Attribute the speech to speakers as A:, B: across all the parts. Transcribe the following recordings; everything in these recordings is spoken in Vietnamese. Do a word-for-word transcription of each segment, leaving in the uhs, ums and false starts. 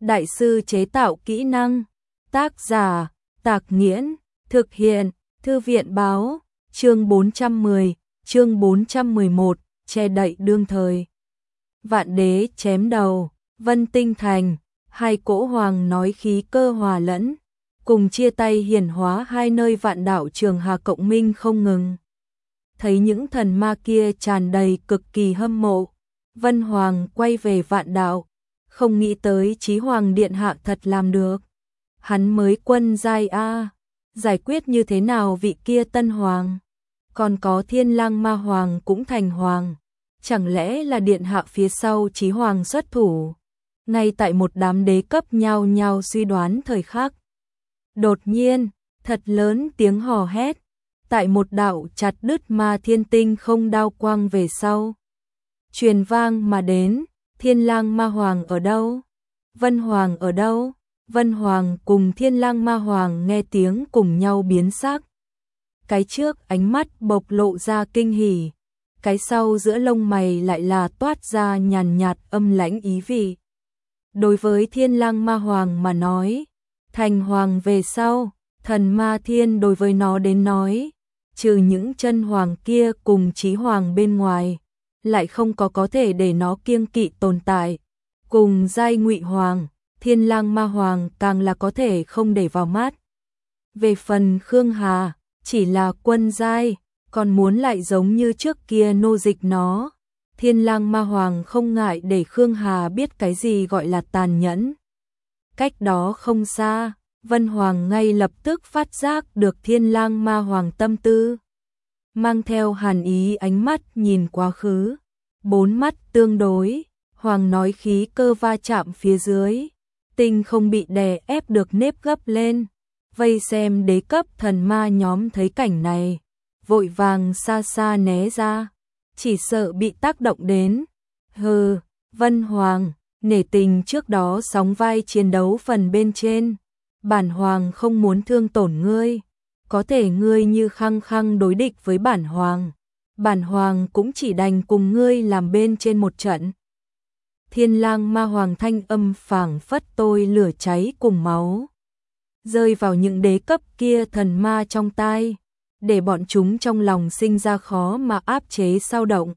A: Đại sư chế tạo kỹ năng. Tác giả, Tạc Nghiễn. Thực hiện, Thư viện báo. Chương bốn trăm mười, chương bốn trăm mười một, che đậy đương thời. Vạn đế chém đầu, Vân Tinh Thành, hai cỗ hoàng nói khí cơ hòa lẫn, cùng chia tay hiển hóa hai nơi vạn đạo Trường Hà cộng minh không ngừng. Thấy những thần ma kia tràn đầy cực kỳ hâm mộ, Vân Hoàng quay về vạn đạo, không nghĩ tới Chí Hoàng điện hạ thật làm được. Hắn mới quân giai a, giải quyết như thế nào vị kia tân hoàng? Còn có Thiên Lang Ma Hoàng cũng thành hoàng, chẳng lẽ là điện hạ phía sau Chí Hoàng xuất thủ? Ngay tại một đám đế cấp nhao nhao suy đoán thời khắc, đột nhiên, thật lớn tiếng hò hét, tại một đạo chặt đứt ma thiên tinh không đao quang về sau, truyền vang mà đến. Thiên Lang Ma Hoàng ở đâu? Vân Hoàng ở đâu? Vân Hoàng cùng Thiên Lang Ma Hoàng nghe tiếng cùng nhau biến sắc. Cái trước ánh mắt bộc lộ ra kinh hỉ, cái sau giữa lông mày lại là toát ra nhàn nhạt âm lãnh ý vị. Đối với Thiên Lang Ma Hoàng mà nói, thành hoàng về sau, thần ma thiên đối với nó đến nói, trừ những chân hoàng kia cùng Chí Hoàng bên ngoài, lại không có có thể để nó kiêng kỵ tồn tại. Cùng giai Ngụy Hoàng, Thiên Lang Ma Hoàng càng là có thể không để vào mắt. Về phần Khương Hà, chỉ là quân giai, còn muốn lại giống như trước kia nô dịch nó. Thiên Lang Ma Hoàng không ngại để Khương Hà biết cái gì gọi là tàn nhẫn. Cách đó không xa, Vân Hoàng ngay lập tức phát giác được Thiên Lang Ma Hoàng tâm tư, mang theo hàn ý ánh mắt nhìn quá khứ, bốn mắt tương đối, Hoàng nói khí cơ va chạm phía dưới, tinh không bị đè ép được nếp gấp lên. Vây xem đế cấp thần ma nhóm thấy cảnh này, vội vàng xa xa né ra, chỉ sợ bị tác động đến. Hừ, Vân Hoàng, nể tình trước đó sóng vai chiến đấu phần bên trên, bản Hoàng không muốn thương tổn ngươi, có thể ngươi như khăng khăng đối địch với bản Hoàng, bản Hoàng cũng chỉ đành cùng ngươi làm bên trên một trận. Thiên Lang Ma Hoàng thanh âm phảng phất tôi lửa cháy cùng máu, rơi vào những đế cấp kia thần ma trong tai, để bọn chúng trong lòng sinh ra khó mà áp chế xao động.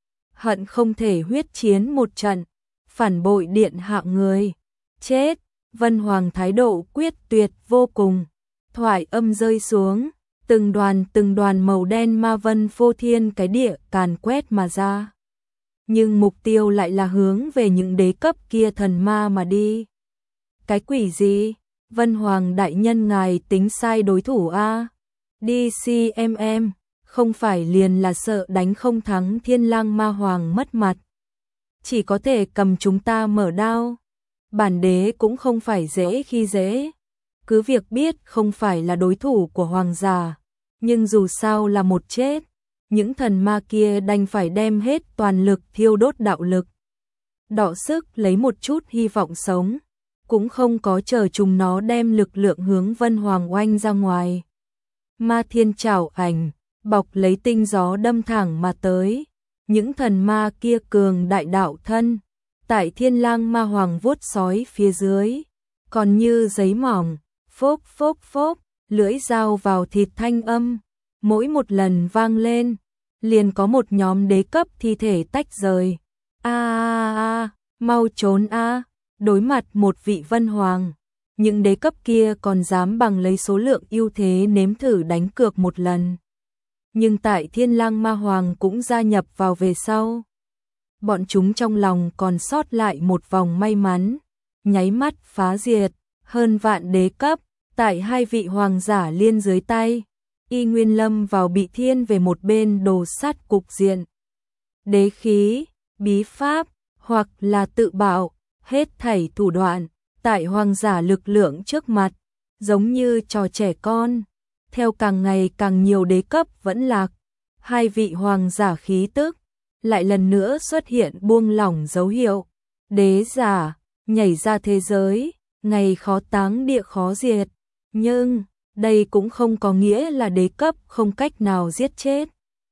A: Hận không thể huyết chiến một trận, phản bội điện hạ người, chết. Vân Hoàng thái độ quyết tuyệt vô cùng, thoại âm rơi xuống, từng đoàn từng đoàn màu đen ma vân phô thiên cái địa càn quét mà ra. Nhưng mục tiêu lại là hướng về những đế cấp kia thần ma mà đi. Cái quỷ gì? Vân Hoàng đại nhân ngài tính sai đối thủ a? Đi xê em em, không phải liền là sợ đánh không thắng Thiên Lang Ma Hoàng mất mặt, chỉ có thể cầm chúng ta mở đao. Bản đế cũng không phải dễ khi dễ, cứ việc biết không phải là đối thủ của hoàng giả, nhưng dù sao là một chết, những thần ma kia đành phải đem hết toàn lực thiêu đốt đạo lực, đọ sức lấy một chút hy vọng sống, cũng không có chờ chúng nó đem lực lượng hướng Vân Hoàng oanh ra ngoài. Ma thiên trảo ảnh, bọc lấy tinh gió đâm thẳng mà tới, những thần ma kia cường đại đạo thân, tại Thiên Lang Ma Hoàng vuốt sói phía dưới, còn như giấy mỏng, phốc phốc phốc, lưỡi dao vào thịt thanh âm, mỗi một lần vang lên, liền có một nhóm đế cấp thi thể tách rời. A a a, mau trốn a, đối mặt một vị Vân Hoàng, những đế cấp kia còn dám bằng lấy số lượng ưu thế nếm thử đánh cược một lần. Nhưng tại Thiên Lang Ma Hoàng cũng gia nhập vào về sau, bọn chúng trong lòng còn sót lại một vòng may mắn, nháy mắt phá diệt, hơn vạn đế cấp, tại hai vị hoàng giả liên dưới tay, y nguyên lâm vào bị thiên về một bên đồ sát cục diện. Đế khí, bí pháp, hoặc là tự bạo, hết thảy thủ đoạn, tại hoàng giả lực lượng trước mặt, giống như trò trẻ con, theo càng ngày càng nhiều đế cấp vẫn lạc, hai vị hoàng giả khí tức lại lần nữa xuất hiện buông lỏng dấu hiệu. Đế giả, nhảy ra thế giới, ngày khó táng địa khó diệt. Nhưng, đây cũng không có nghĩa là đế cấp không cách nào giết chết.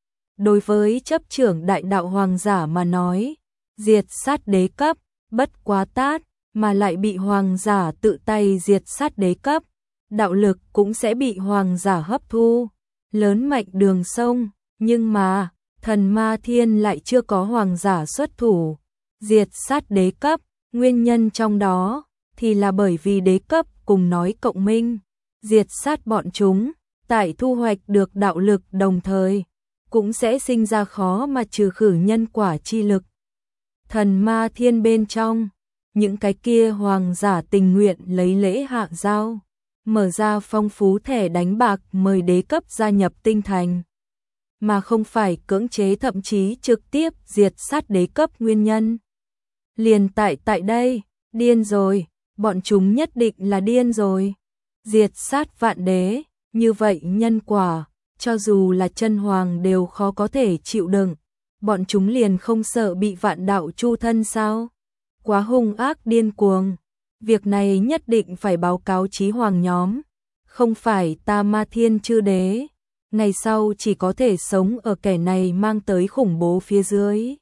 A: Đối với chấp trưởng đại đạo hoàng giả mà nói, diệt sát đế cấp, bất quá tát, mà lại bị hoàng giả tự tay diệt sát đế cấp, đạo lực cũng sẽ bị hoàng giả hấp thu, lớn mạnh đường sông, nhưng mà, thần ma thiên lại chưa có hoàng giả xuất thủ, diệt sát đế cấp, nguyên nhân trong đó, thì là bởi vì đế cấp cùng nói cộng minh, diệt sát bọn chúng, tại thu hoạch được đạo lực đồng thời, cũng sẽ sinh ra khó mà trừ khử nhân quả chi lực. Thần ma thiên bên trong, những cái kia hoàng giả tình nguyện lấy lễ hạ giao, mở ra phong phú thẻ đánh bạc mời đế cấp gia nhập tinh thành, mà không phải cưỡng chế thậm chí trực tiếp diệt sát đế cấp nguyên nhân. Liền tại tại đây, điên rồi, bọn chúng nhất định là điên rồi. Diệt sát vạn đế, như vậy nhân quả, cho dù là chân hoàng đều khó có thể chịu đựng, bọn chúng liền không sợ bị vạn đạo chu thân sao? Quá hung ác điên cuồng, việc này nhất định phải báo cáo chí hoàng nhóm, không phải ta ma thiên chư đế, ngày sau chỉ có thể sống ở kẻ này mang tới khủng bố phía dưới.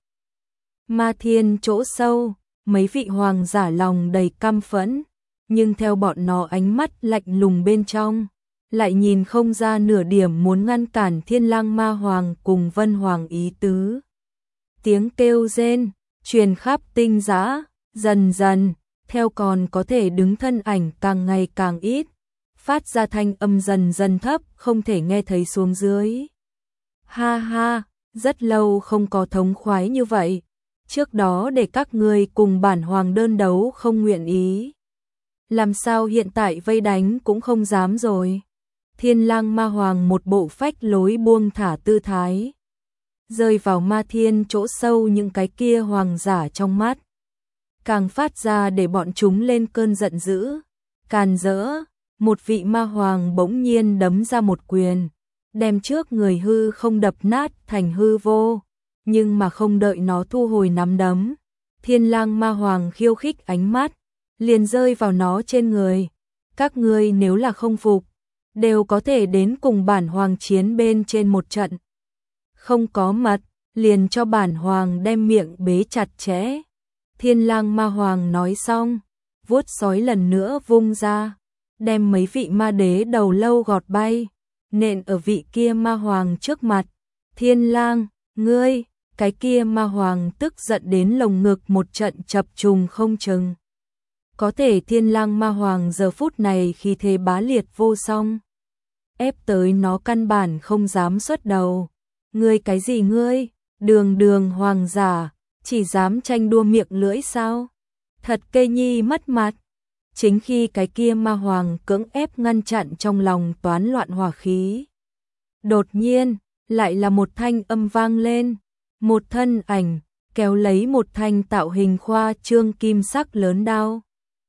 A: Ma thiên chỗ sâu, mấy vị hoàng giả lòng đầy căm phẫn, nhưng theo bọn nó ánh mắt lạnh lùng bên trong, lại nhìn không ra nửa điểm muốn ngăn cản Thiên Lang Ma Hoàng cùng Vân Hoàng ý tứ. Tiếng kêu rên, truyền khắp tinh giã, dần dần, theo còn có thể đứng thân ảnh càng ngày càng ít, phát ra thanh âm dần dần thấp, không thể nghe thấy xuống dưới. Ha ha, rất lâu không có thống khoái như vậy, trước đó để các ngươi cùng bản hoàng đơn đấu không nguyện ý. Làm sao hiện tại vây đánh cũng không dám rồi. Thiên Lang Ma Hoàng một bộ phách lối buông thả tư thái, rơi vào ma thiên chỗ sâu những cái kia hoàng giả trong mắt, càng phát ra để bọn chúng lên cơn giận dữ, càn rỡ. Một vị ma hoàng bỗng nhiên đấm ra một quyền, đem trước người hư không đập nát thành hư vô, nhưng mà không đợi nó thu hồi nắm đấm, Thiên Lang Ma Hoàng khiêu khích ánh mắt, liền rơi vào nó trên người. Các ngươi nếu là không phục, đều có thể đến cùng bản hoàng chiến bên trên một trận. Không có mật, liền cho bản hoàng đem miệng bế chặt chẽ. Thiên Lang Ma Hoàng nói xong, vuốt sói lần nữa vung ra, đem mấy vị ma đế đầu lâu gọt bay, nện ở vị kia ma hoàng trước mặt. Thiên Lang, ngươi, cái kia ma hoàng tức giận đến lồng ngực một trận chập trùng không chừng. Có thể Thiên Lang Ma Hoàng giờ phút này khi thế bá liệt vô song, ép tới nó căn bản không dám xuất đầu. Ngươi cái gì ngươi, đường đường hoàng giả, chỉ dám tranh đua miệng lưỡi sao? Thật cây nhi mất mặt. Chính khi cái kia ma hoàng cưỡng ép ngăn chặn trong lòng toán loạn hỏa khí, đột nhiên, lại là một thanh âm vang lên, một thân ảnh, kéo lấy một thanh tạo hình khoa trương kim sắc lớn đao.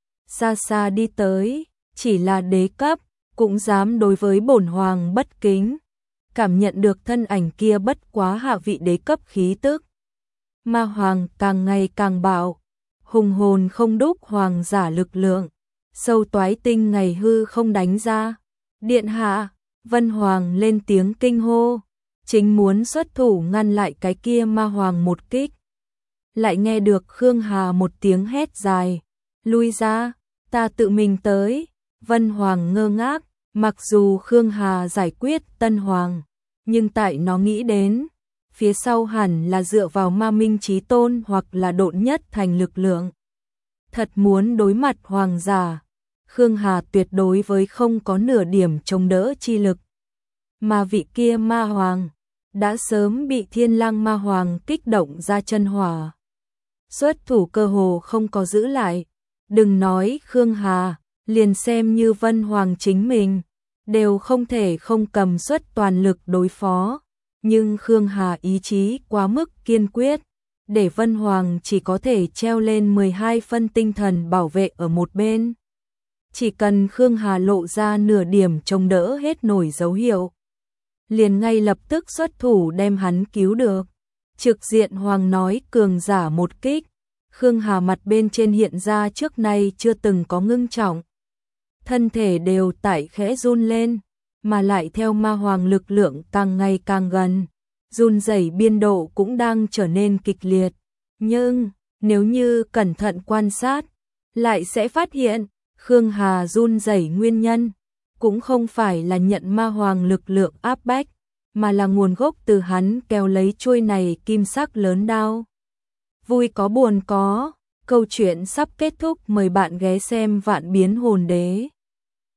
A: Xa xa đi tới, chỉ là đế cấp, cũng dám đối với bổn hoàng bất kính. Cảm nhận được thân ảnh kia bất quá hạ vị đế cấp khí tức. Ma hoàng càng ngày càng bạo, hùng hồn không đúc hoàng giả lực lượng, sâu toái tinh ngày hư không đánh ra. Điện hạ, Vân Hoàng lên tiếng kinh hô, chính muốn xuất thủ ngăn lại cái kia ma hoàng một kích. Lại nghe được Khương Hà một tiếng hét dài, lui ra, ta tự mình tới. Vân Hoàng ngơ ngác, mặc dù Khương Hà giải quyết Tân Hoàng, nhưng tại nó nghĩ đến, phía sau hẳn là dựa vào ma minh chí tôn hoặc là độn nhất thành lực lượng. Thật muốn đối mặt hoàng giả, Khương Hà tuyệt đối với không có nửa điểm chống đỡ chi lực. Mà vị kia ma hoàng, đã sớm bị Thiên Lang Ma Hoàng kích động ra chân hỏa. Xuất thủ cơ hồ không có giữ lại, đừng nói Khương Hà, liền xem như Vân Hoàng chính mình, đều không thể không cầm suất toàn lực đối phó. Nhưng Khương Hà ý chí quá mức kiên quyết, để Vân Hoàng chỉ có thể treo lên mười hai phân tinh thần bảo vệ ở một bên. Chỉ cần Khương Hà lộ ra nửa điểm chống đỡ hết nổi dấu hiệu, liền ngay lập tức xuất thủ đem hắn cứu được. Trực diện Hoàng nói cường giả một kích, Khương Hà mặt bên trên hiện ra trước nay chưa từng có ngưng trọng. Thân thể đều tại khẽ run lên, mà lại theo ma hoàng lực lượng càng ngày càng gần, run rẩy biên độ cũng đang trở nên kịch liệt. Nhưng, nếu như cẩn thận quan sát, lại sẽ phát hiện, Khương Hà run rẩy nguyên nhân, cũng không phải là nhận ma hoàng lực lượng áp bách, mà là nguồn gốc từ hắn kéo lấy chuôi này kim sắc lớn đao. Vui có buồn có, câu chuyện sắp kết thúc, mời bạn ghé xem Vạn Biến Hồn Đế.